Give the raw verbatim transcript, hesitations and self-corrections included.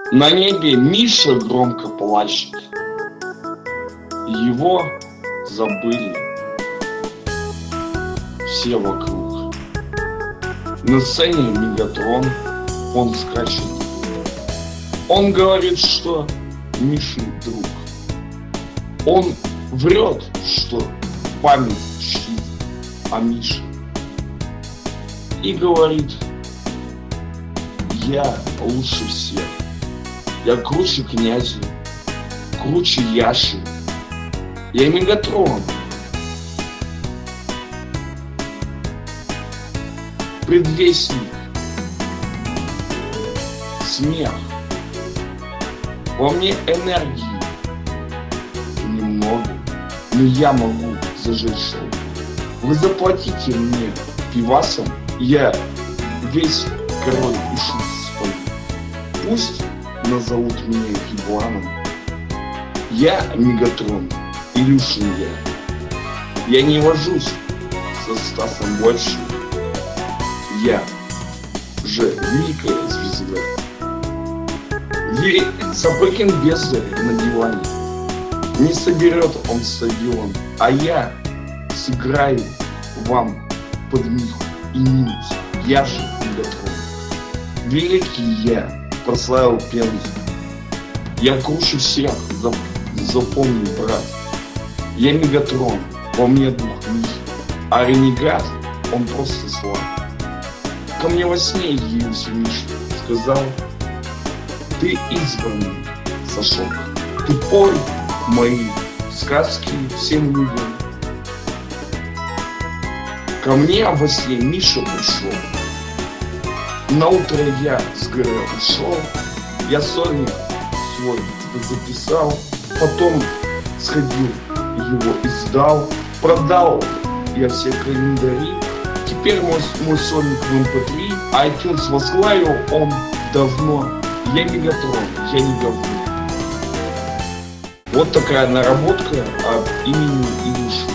На небе Миша громко плачет. Его забыли все вокруг. На сцене Мегатрон, он скачет. Он говорит, что Мишин друг. Он врет, что память чтит о Мише. И говорит: я лучше всех. Я круче князя, круче Яши. Я Мегатрон. Предвестник. Смех. Во мне энергии немного, но я могу зажечь шоу. Вы заплатите мне пивасом, я весь король и шут спою. Пусть назовут меня ебланом. Я Мегатрон, Илюшин я. Я не вожусь со Стасом больше. Я же великая звезда. Сапыкин бездарь на диване. Не соберет он стадион, а я сыграю вам под Миху и Нимус. Я же Мегатрон. Великий я прославил Пензу. Я круче всех, запомни, брат. Я Мегатрон, во мне дух Михи, а ренегат, он просто слаб. Ко мне во сне явился Миша, сказал: ты избранный, Сашок, ты пой мои сказки всем людям. Ко мне во сне Миша пришел. На утро я с горы ушел, я сольник свой записал, потом сходил, его издал, продал я все календари. Теперь мой, мой сольник в эм пэ три, iTunes возглавил он давно. Я Мегатрон, я не говно. Вот такая наработка от имени Илюши.